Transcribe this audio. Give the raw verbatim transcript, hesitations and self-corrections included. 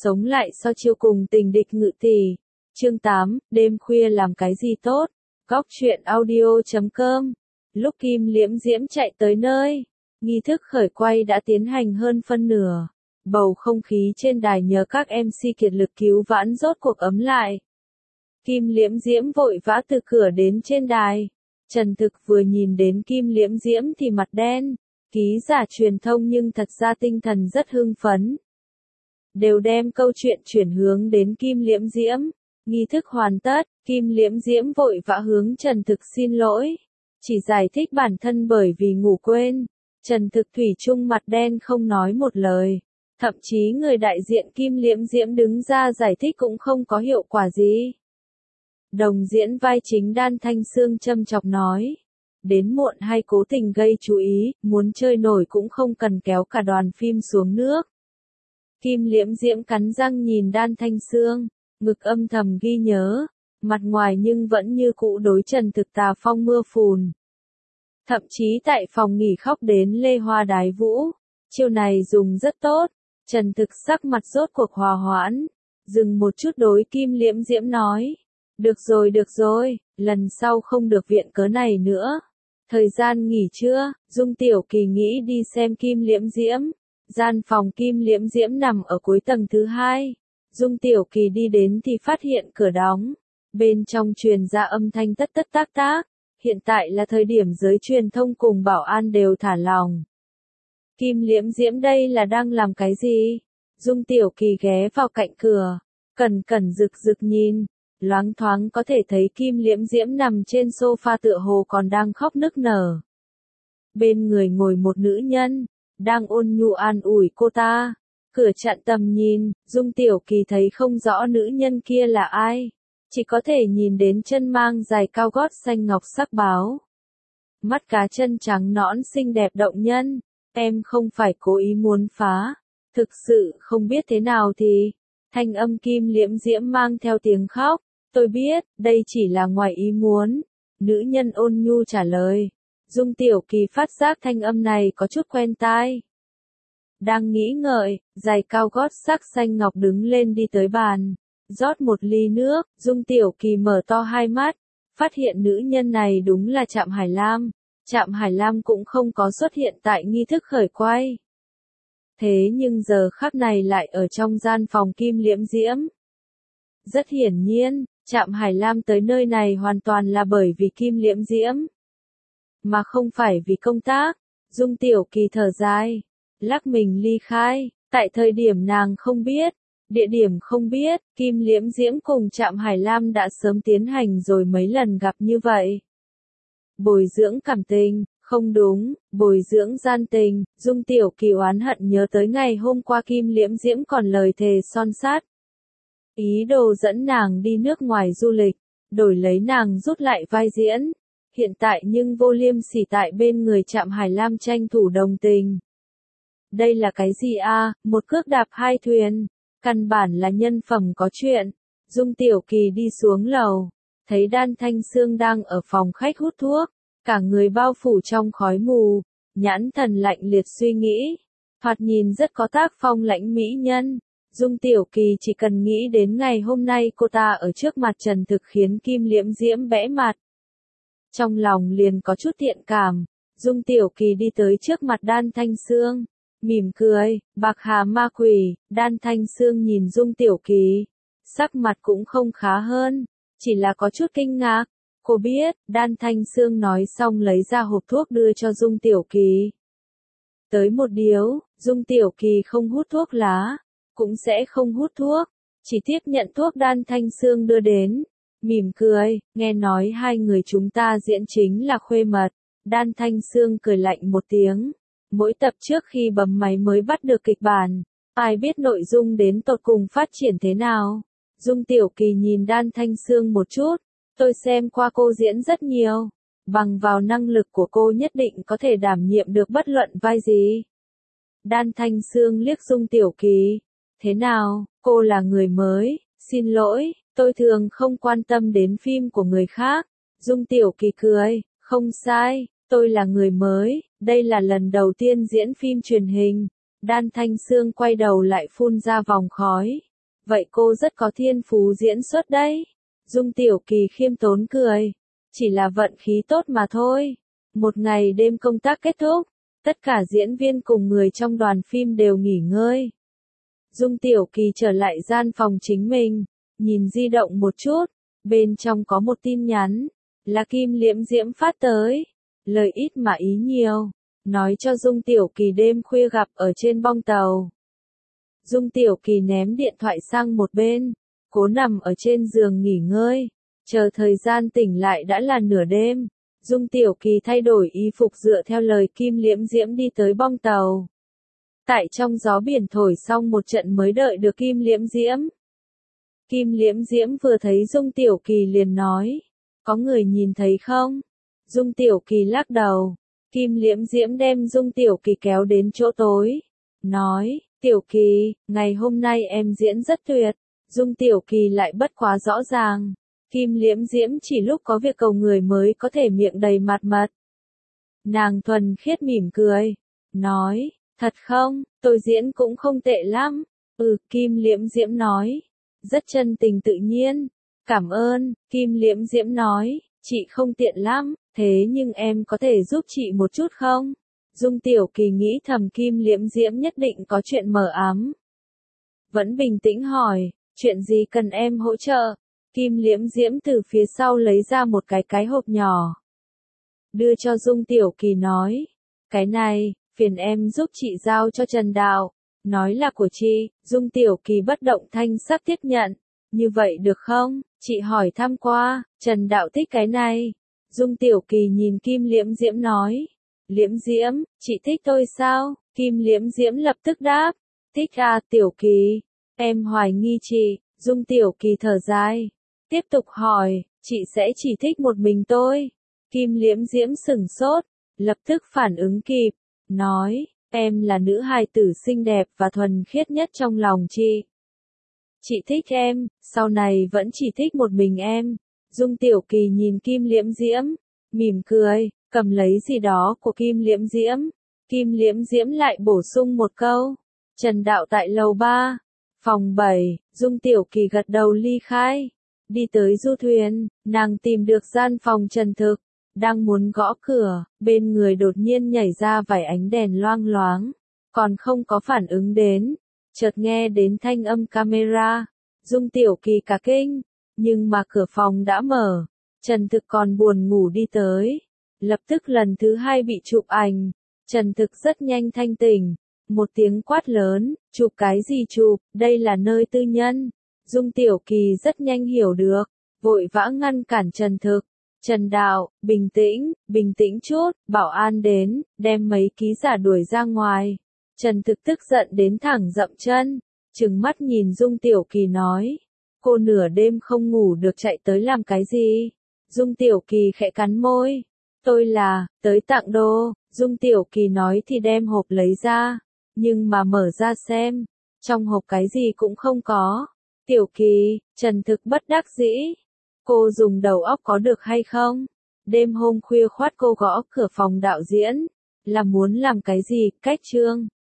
Sống lại sau chiêu cùng tình địch ngự tỷ. Chương tám, đêm khuya làm cái gì tốt? Góc truyện audio chấm com. Lúc Kim Liễm Diễm chạy tới nơi, nghi thức khởi quay đã tiến hành hơn phân nửa. Bầu không khí trên đài nhờ các em xê kiệt lực cứu vãn rốt cuộc ấm lại. Kim Liễm Diễm vội vã từ cửa đến trên đài. Trần Thực vừa nhìn đến Kim Liễm Diễm thì mặt đen. Ký giả truyền thông nhưng thật ra tinh thần rất hưng phấn. Đều đem câu chuyện chuyển hướng đến Kim Liễm Diễm. Nghi thức hoàn tất, Kim Liễm Diễm vội vã hướng Trần Thực xin lỗi. Chỉ giải thích bản thân bởi vì ngủ quên. Trần Thực thủy chung mặt đen không nói một lời. Thậm chí người đại diện Kim Liễm Diễm đứng ra giải thích cũng không có hiệu quả gì. Đồng diễn vai chính Đan Thanh Sương châm chọc nói. Đến muộn hay cố tình gây chú ý, muốn chơi nổi cũng không cần kéo cả đoàn phim xuống nước. Kim Liễm Diễm cắn răng nhìn Đan Thanh Sương, ngực âm thầm ghi nhớ, mặt ngoài nhưng vẫn như cũ đối Trần Thực tà phong mưa phùn. Thậm chí tại phòng nghỉ khóc đến lê hoa đái vũ, chiêu này dùng rất tốt, Trần Thực sắc mặt rốt cuộc hòa hoãn, dừng một chút đối Kim Liễm Diễm nói, được rồi được rồi, lần sau không được viện cớ này nữa. Thời gian nghỉ trưa, Dung Tiểu Kỳ nghĩ đi xem Kim Liễm Diễm. Gian phòng Kim Liễm Diễm nằm ở cuối tầng thứ hai. Dung Tiểu Kỳ đi đến thì phát hiện cửa đóng. Bên trong truyền ra âm thanh tất tất tác tác. Hiện tại là thời điểm giới truyền thông cùng bảo an đều thả lòng. Kim Liễm Diễm đây là đang làm cái gì? Dung Tiểu Kỳ ghé vào cạnh cửa. Cẩn cẩn rực rực nhìn. Loáng thoáng có thể thấy Kim Liễm Diễm nằm trên sofa tựa hồ còn đang khóc nức nở. Bên người ngồi một nữ nhân, đang ôn nhu an ủi cô ta. Cửa chặn tầm nhìn, Dung Tiểu Kỳ thấy không rõ nữ nhân kia là ai. Chỉ có thể nhìn đến chân mang dài cao gót xanh ngọc sắc báo. Mắt cá chân trắng nõn xinh đẹp động nhân. Em không phải cố ý muốn phá. Thực sự không biết thế nào thì. Thanh âm Kim Liễm Diễm mang theo tiếng khóc. Tôi biết, đây chỉ là ngoài ý muốn. Nữ nhân ôn nhu trả lời. Dung Tiểu Kỳ phát giác thanh âm này có chút quen tai. Đang nghĩ ngợi, giày cao gót sắc xanh ngọc đứng lên đi tới bàn. Rót một ly nước, Dung Tiểu Kỳ mở to hai mắt. Phát hiện nữ nhân này đúng là Trạm Hải Lam. Trạm Hải Lam cũng không có xuất hiện tại nghi thức khởi quay. Thế nhưng giờ khắc này lại ở trong gian phòng Kim Liễm Diễm. Rất hiển nhiên, Trạm Hải Lam tới nơi này hoàn toàn là bởi vì Kim Liễm Diễm. Mà không phải vì công tác. Dung Tiểu Kỳ thở dài. Lắc mình ly khai. Tại thời điểm nàng không biết. Địa điểm không biết. Kim Liễm Diễm cùng Trạm Hải Lam đã sớm tiến hành rồi mấy lần gặp như vậy. Bồi dưỡng cảm tình. Không đúng. Bồi dưỡng gian tình. Dung Tiểu Kỳ oán hận nhớ tới ngày hôm qua Kim Liễm Diễm còn lời thề son sát. Ý đồ dẫn nàng đi nước ngoài du lịch, đổi lấy nàng rút lại vai diễn. Hiện tại nhưng vô liêm sỉ tại bên người Trạm Hải Lam tranh thủ đồng tình. Đây là cái gì a? À? Một cước đạp hai thuyền. Căn bản là nhân phẩm có chuyện. Dung Tiểu Kỳ đi xuống lầu. Thấy Đan Thanh Sương đang ở phòng khách hút thuốc. Cả người bao phủ trong khói mù. Nhãn thần lạnh liệt suy nghĩ. Thoạt nhìn rất có tác phong lãnh mỹ nhân. Dung Tiểu Kỳ chỉ cần nghĩ đến ngày hôm nay cô ta ở trước mặt Trần Thực khiến Kim Liễm Diễm bẽ mặt. Trong lòng liền có chút thiện cảm. Dung Tiểu Kỳ đi tới trước mặt Đan Thanh Sương. Mỉm cười, bạc hà ma quỷ. Đan Thanh Sương nhìn Dung Tiểu Kỳ. Sắc mặt cũng không khá hơn. Chỉ là có chút kinh ngạc. Cô biết, Đan Thanh Sương nói xong lấy ra hộp thuốc đưa cho Dung Tiểu Kỳ. Tới một điếu, Dung Tiểu Kỳ không hút thuốc lá. Cũng sẽ không hút thuốc, chỉ tiếp nhận thuốc Đan Thanh Sương đưa đến, mỉm cười, nghe nói hai người chúng ta diễn chính là khuê mật. Đan Thanh Sương cười lạnh một tiếng, mỗi tập trước khi bấm máy mới bắt được kịch bản, ai biết nội dung đến tột cùng phát triển thế nào. Dung Tiểu Kỳ nhìn Đan Thanh Sương một chút, tôi xem qua cô diễn rất nhiều, bằng vào năng lực của cô nhất định có thể đảm nhiệm được bất luận vai gì. Đan Thanh Sương liếc Dung Tiểu Kỳ. Thế nào, cô là người mới, xin lỗi, tôi thường không quan tâm đến phim của người khác. Dung Tiểu Kỳ cười, không sai, tôi là người mới, đây là lần đầu tiên diễn phim truyền hình. Đan Thanh Sương quay đầu lại phun ra vòng khói. Vậy cô rất có thiên phú diễn xuất đấy. Dung Tiểu Kỳ khiêm tốn cười. Chỉ là vận khí tốt mà thôi. Một ngày đêm công tác kết thúc, tất cả diễn viên cùng người trong đoàn phim đều nghỉ ngơi. Dung Tiểu Kỳ trở lại gian phòng chính mình, nhìn di động một chút, bên trong có một tin nhắn, là Kim Liễm Diễm phát tới, lời ít mà ý nhiều, nói cho Dung Tiểu Kỳ đêm khuya gặp ở trên bong tàu. Dung Tiểu Kỳ ném điện thoại sang một bên, cố nằm ở trên giường nghỉ ngơi, chờ thời gian tỉnh lại đã là nửa đêm. Dung Tiểu Kỳ thay đổi y phục dựa theo lời Kim Liễm Diễm đi tới bong tàu. Tại trong gió biển thổi xong một trận mới đợi được Kim Liễm Diễm. Kim Liễm Diễm vừa thấy Dung Tiểu Kỳ liền nói, có người nhìn thấy không? Dung Tiểu Kỳ lắc đầu. Kim Liễm Diễm đem Dung Tiểu Kỳ kéo đến chỗ tối, nói, Tiểu Kỳ, ngày hôm nay em diễn rất tuyệt. Dung Tiểu Kỳ lại bất quá rõ ràng. Kim Liễm Diễm chỉ lúc có việc cầu người mới có thể miệng đầy mặt mật. Nàng thuần khiết mỉm cười, nói, thật không, tôi diễn cũng không tệ lắm. Ừ, Kim Liễm Diễm nói, rất chân tình tự nhiên. Cảm ơn, Kim Liễm Diễm nói, chị không tiện lắm, thế nhưng em có thể giúp chị một chút không? Dung Tiểu Kỳ nghĩ thầm Kim Liễm Diễm nhất định có chuyện mờ ám. Vẫn bình tĩnh hỏi, chuyện gì cần em hỗ trợ? Kim Liễm Diễm từ phía sau lấy ra một cái cái hộp nhỏ. Đưa cho Dung Tiểu Kỳ nói, cái này, phiền em giúp chị giao cho Trần Đạo. Nói là của chị, Dung Tiểu Kỳ bất động thanh sắc tiếp nhận. Như vậy được không? Chị hỏi thăm qua, Trần Đạo thích cái này. Dung Tiểu Kỳ nhìn Kim Liễm Diễm nói, Liễm Diễm, chị thích tôi sao? Kim Liễm Diễm lập tức đáp, thích à Tiểu Kỳ, em hoài nghi chị. Dung Tiểu Kỳ thở dài, tiếp tục hỏi, chị sẽ chỉ thích một mình tôi. Kim Liễm Diễm sửng sốt, lập tức phản ứng kịp, nói, em là nữ hài tử xinh đẹp và thuần khiết nhất trong lòng chị. Chị thích em, sau này vẫn chỉ thích một mình em. Dung Tiểu Kỳ nhìn Kim Liễm Diễm, mỉm cười, cầm lấy gì đó của Kim Liễm Diễm. Kim Liễm Diễm lại bổ sung một câu, Trần Đạo tại lầu ba, phòng bảy, Dung Tiểu Kỳ gật đầu ly khai. Đi tới du thuyền, nàng tìm được gian phòng Trần Thực, đang muốn gõ cửa, bên người đột nhiên nhảy ra vài ánh đèn loang loáng, còn không có phản ứng đến, chợt nghe đến thanh âm camera, Dung Tiểu Kỳ cả kinh, nhưng mà cửa phòng đã mở, Trần Thực còn buồn ngủ đi tới, lập tức lần thứ hai bị chụp ảnh, Trần Thực rất nhanh thanh tỉnh, một tiếng quát lớn, chụp cái gì chụp, đây là nơi tư nhân. Dung Tiểu Kỳ rất nhanh hiểu được, vội vã ngăn cản Trần Thực. Trần Đạo, bình tĩnh, bình tĩnh chút, bảo an đến, đem mấy ký giả đuổi ra ngoài. Trần Thực tức giận đến thẳng dậm chân, trừng mắt nhìn Dung Tiểu Kỳ nói, cô nửa đêm không ngủ được chạy tới làm cái gì? Dung Tiểu Kỳ khẽ cắn môi, tôi là, tới tặng đồ. Dung Tiểu Kỳ nói thì đem hộp lấy ra, nhưng mà mở ra xem, trong hộp cái gì cũng không có. Tiểu Kỳ, Trần Thực bất đắc dĩ. Cô dùng đầu óc có được hay không? Đêm hôm khuya khoắt cô gõ cửa phòng đạo diễn, là muốn làm cái gì, cách trương?